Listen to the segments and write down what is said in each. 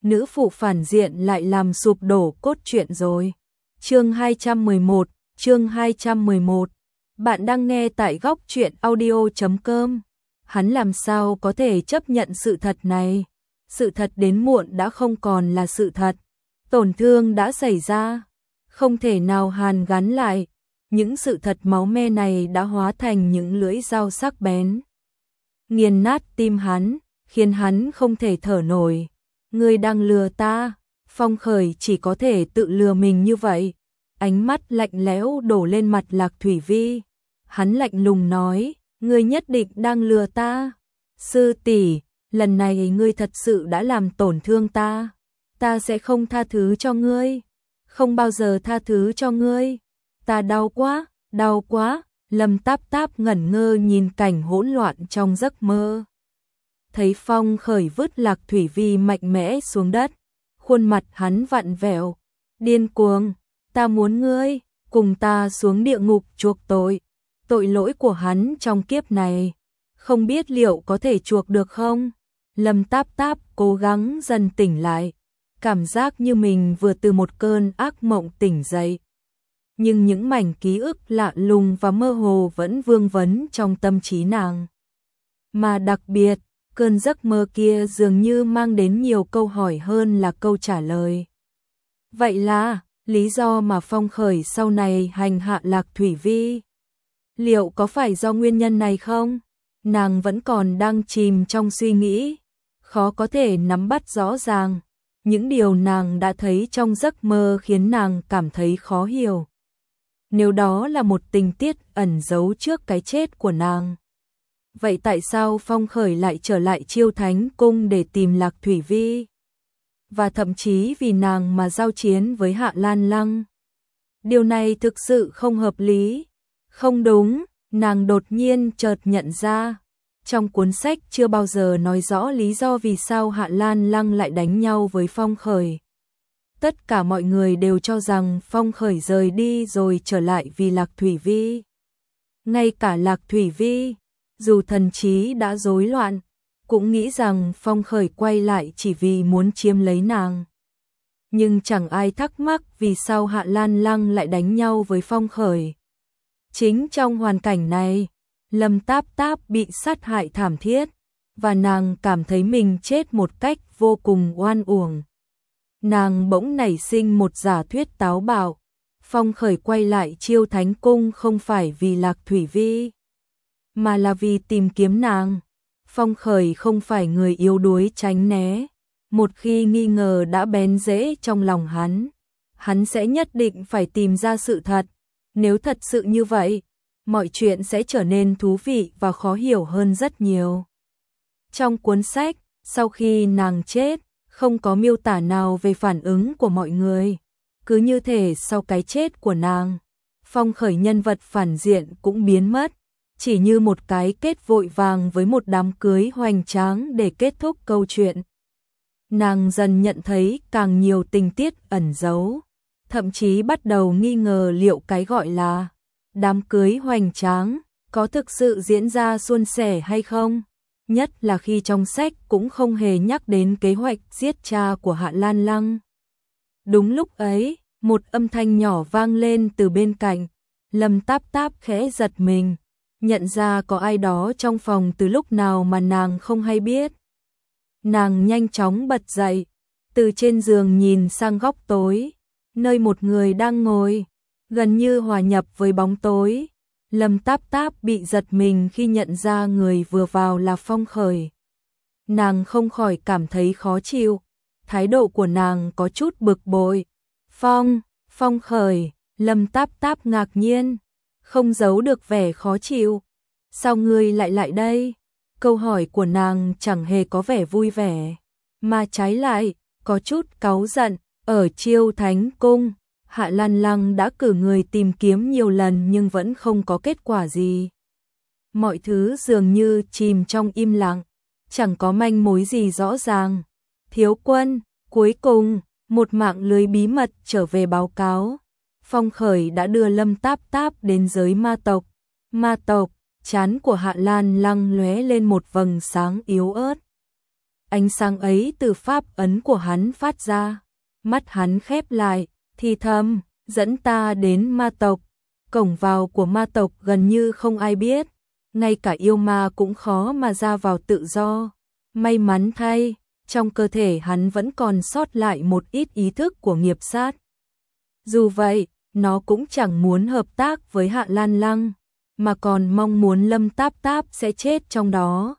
nữ phụ phản diện lại làm sụp đổ cốt truyện rồi. Chương 211. Bạn đang nghe tại góc truyện audio.com. Hắn làm sao có thể chấp nhận sự thật này? Sự thật đến muộn đã không còn là sự thật. Tổn thương đã xảy ra, không thể nào hàn gắn lại. Những sự thật máu me này đã hóa thành những lưỡi dao sắc bén, nghiền nát tim hắn, khiến hắn không thể thở nổi. Ngươi đang lừa ta. Phong Khởi chỉ có thể tự lừa mình như vậy. Ánh mắt lạnh lẽo đổ lên mặt Lạc Thủy Vi. Hắn lạnh lùng nói, ngươi nhất định đang lừa ta. Sư tỷ, lần này ngươi thật sự đã làm tổn thương ta. Ta sẽ không tha thứ cho ngươi. Không bao giờ tha thứ cho ngươi. Ta đau quá, đau quá. Lâm Táp Táp ngẩn ngơ nhìn cảnh hỗn loạn trong giấc mơ. Thấy Phong Khởi vứt Lạc Thủy Vi mạnh mẽ xuống đất. Khuôn mặt hắn vặn vẹo, điên cuồng. Ta muốn ngươi cùng ta xuống địa ngục chuộc tội. Tội lỗi của hắn trong kiếp này, không biết liệu có thể chuộc được không? Lâm Táp Táp cố gắng dần tỉnh lại, cảm giác như mình vừa từ một cơn ác mộng tỉnh dậy. Nhưng những mảnh ký ức lạ lùng và mơ hồ vẫn vương vấn trong tâm trí nàng. Mà đặc biệt, cơn giấc mơ kia dường như mang đến nhiều câu hỏi hơn là câu trả lời. Vậy là, lý do mà Phong Khởi sau này hành hạ Lạc Thủy Vi, liệu có phải do nguyên nhân này không? Nàng vẫn còn đang chìm trong suy nghĩ, khó có thể nắm bắt rõ ràng. Những điều nàng đã thấy trong giấc mơ khiến nàng cảm thấy khó hiểu. Nếu đó là một tình tiết ẩn giấu trước cái chết của nàng, vậy tại sao Phong Khởi lại trở lại Chiêu Thánh Cung để tìm Lạc Thủy Vi? Và thậm chí vì nàng mà giao chiến với Hạ Lan Lăng. Điều này thực sự không hợp lý. Không đúng, nàng đột nhiên chợt nhận ra. Trong cuốn sách chưa bao giờ nói rõ lý do vì sao Hạ Lan Lăng lại đánh nhau với Phong Khởi. Tất cả mọi người đều cho rằng Phong Khởi rời đi rồi trở lại vì Lạc Thủy Vi. Ngay cả Lạc Thủy Vi, dù thần trí đã rối loạn, cũng nghĩ rằng Phong Khởi quay lại chỉ vì muốn chiếm lấy nàng. Nhưng chẳng ai thắc mắc vì sao Hạ Lan Lăng lại đánh nhau với Phong Khởi. Chính trong hoàn cảnh này, Lâm Táp Táp bị sát hại thảm thiết, và nàng cảm thấy mình chết một cách vô cùng oan uổng. Nàng bỗng nảy sinh một giả thuyết táo bạo. Phong Khởi quay lại Chiêu Thánh Cung không phải vì Lạc Thủy Vi, mà là vì tìm kiếm nàng. Phong Khởi không phải người yếu đuối tránh né. Một khi nghi ngờ đã bén rễ trong lòng hắn sẽ nhất định phải tìm ra sự thật. Nếu thật sự như vậy, mọi chuyện sẽ trở nên thú vị và khó hiểu hơn rất nhiều. Trong cuốn sách, sau khi nàng chết, không có miêu tả nào về phản ứng của mọi người. Cứ như thể sau cái chết của nàng, Phong Khởi nhân vật phản diện cũng biến mất. Chỉ như một cái kết vội vàng với một đám cưới hoành tráng để kết thúc câu chuyện. Nàng dần nhận thấy càng nhiều tình tiết ẩn giấu, thậm chí bắt đầu nghi ngờ liệu cái gọi là đám cưới hoành tráng có thực sự diễn ra suôn sẻ hay không. Nhất là khi trong sách cũng không hề nhắc đến kế hoạch giết cha của Hạ Lan Lăng. Đúng lúc ấy, một âm thanh nhỏ vang lên từ bên cạnh. Lâm Táp Táp khẽ giật mình, nhận ra có ai đó trong phòng từ lúc nào mà nàng không hay biết. Nàng nhanh chóng bật dậy, từ trên giường nhìn sang góc tối, nơi một người đang ngồi, gần như hòa nhập với bóng tối. Lâm Táp Táp bị giật mình khi nhận ra người vừa vào là Phong Khởi. Nàng không khỏi cảm thấy khó chịu, thái độ của nàng có chút bực bội. Phong Khởi, Lâm Táp Táp ngạc nhiên, không giấu được vẻ khó chịu. Sao ngươi lại đây? Câu hỏi của nàng chẳng hề có vẻ vui vẻ, mà trái lại, có chút cáu giận. Ở Chiêu Thánh Cung, Hạ Lan Lăng đã cử người tìm kiếm nhiều lần nhưng vẫn không có kết quả gì. Mọi thứ dường như chìm trong im lặng, chẳng có manh mối gì rõ ràng. Thiếu quân, cuối cùng, một mạng lưới bí mật trở về báo cáo. Phong Khởi đã đưa Lâm Táp Táp đến giới ma tộc. Ma tộc, trán của Hạ Lan Lăng lóe lên một vầng sáng yếu ớt. Ánh sáng ấy từ pháp ấn của hắn phát ra, mắt hắn khép lại, thì thầm, dẫn ta đến ma tộc. Cổng vào của ma tộc gần như không ai biết, ngay cả yêu ma cũng khó mà ra vào tự do. May mắn thay, trong cơ thể hắn vẫn còn sót lại một ít ý thức của nghiệp sát. Dù vậy, nó cũng chẳng muốn hợp tác với Hạ Lan Lăng, mà còn mong muốn Lâm Táp Táp sẽ chết trong đó.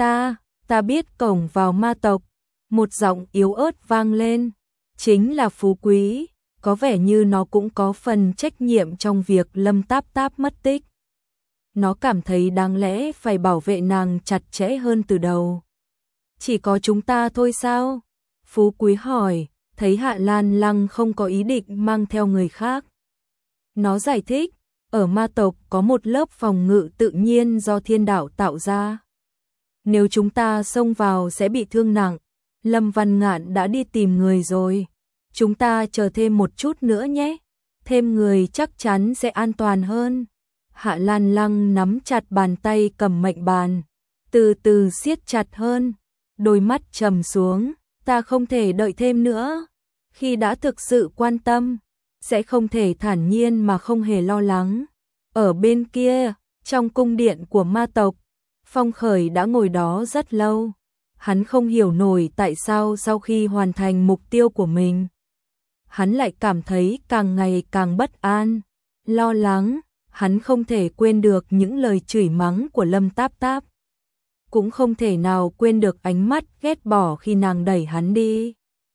Ta biết cổng vào ma tộc, một giọng yếu ớt vang lên, chính là Phú Quý, có vẻ như nó cũng có phần trách nhiệm trong việc Lâm Táp Táp mất tích. Nó cảm thấy đáng lẽ phải bảo vệ nàng chặt chẽ hơn từ đầu. Chỉ có chúng ta thôi sao? Phú Quý hỏi, thấy Hạ Lan Lăng không có ý định mang theo người khác. Nó giải thích, ở ma tộc có một lớp phòng ngự tự nhiên do thiên đạo tạo ra. Nếu chúng ta xông vào sẽ bị thương nặng. Lâm Văn Ngạn đã đi tìm người rồi. Chúng ta chờ thêm một chút nữa nhé. Thêm người chắc chắn sẽ an toàn hơn. Hạ Lan Lăng nắm chặt bàn tay cầm mệnh bàn, từ từ siết chặt hơn, đôi mắt trầm xuống, ta không thể đợi thêm nữa. Khi đã thực sự quan tâm, sẽ không thể thản nhiên mà không hề lo lắng. Ở bên kia, trong cung điện của ma tộc, Phong Khởi đã ngồi đó rất lâu. Hắn không hiểu nổi tại sao sau khi hoàn thành mục tiêu của mình, hắn lại cảm thấy càng ngày càng bất an, lo lắng. Hắn không thể quên được những lời chửi mắng của Lâm Táp Táp, cũng không thể nào quên được ánh mắt ghét bỏ khi nàng đẩy hắn đi.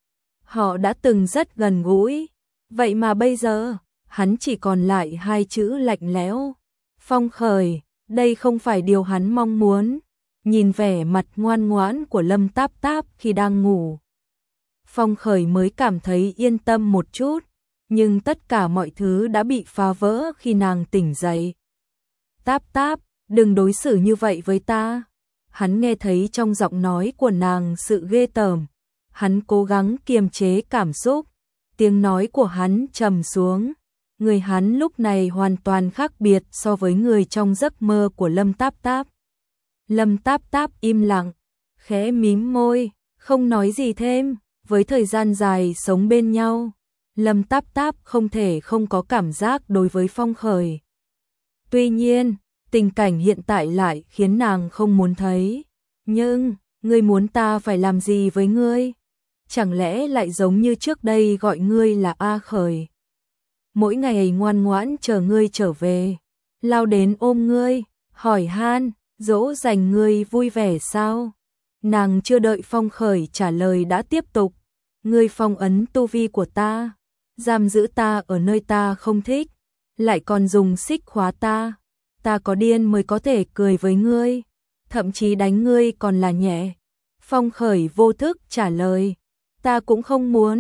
Họ đã từng rất gần gũi, vậy mà bây giờ, hắn chỉ còn lại hai chữ lạnh lẽo. Phong Khởi, đây không phải điều hắn mong muốn. Nhìn vẻ mặt ngoan ngoãn của Lâm Táp Táp khi đang ngủ, Phong Khởi mới cảm thấy yên tâm một chút, nhưng tất cả mọi thứ đã bị phá vỡ khi nàng tỉnh dậy. Táp Táp, đừng đối xử như vậy với ta. Hắn nghe thấy trong giọng nói của nàng sự ghê tởm. Hắn cố gắng kiềm chế cảm xúc. Tiếng nói của hắn trầm xuống. Người hắn lúc này hoàn toàn khác biệt so với người trong giấc mơ của Lâm Táp Táp. Lâm Táp Táp im lặng, khẽ mím môi, không nói gì thêm. Với thời gian dài sống bên nhau, Lâm Táp Táp không thể không có cảm giác đối với Phong Khởi. Tuy nhiên, tình cảnh hiện tại lại khiến nàng không muốn thấy. Nhưng, ngươi muốn ta phải làm gì với ngươi? Chẳng lẽ lại giống như trước đây gọi ngươi là A Khởi? Mỗi ngày ngoan ngoãn chờ ngươi trở về, lao đến ôm ngươi, hỏi han, dỗ dành ngươi vui vẻ sao? Nàng chưa đợi Phong Khởi trả lời đã tiếp tục. Ngươi phong ấn tu vi của ta, giam giữ ta ở nơi ta không thích, lại còn dùng xích khóa ta. Ta có điên mới có thể cười với ngươi, thậm chí đánh ngươi còn là nhẹ. Phong Khởi vô thức trả lời, ta cũng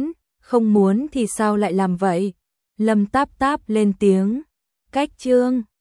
không muốn thì sao lại làm vậy? Lâm Táp Táp lên tiếng, cách chương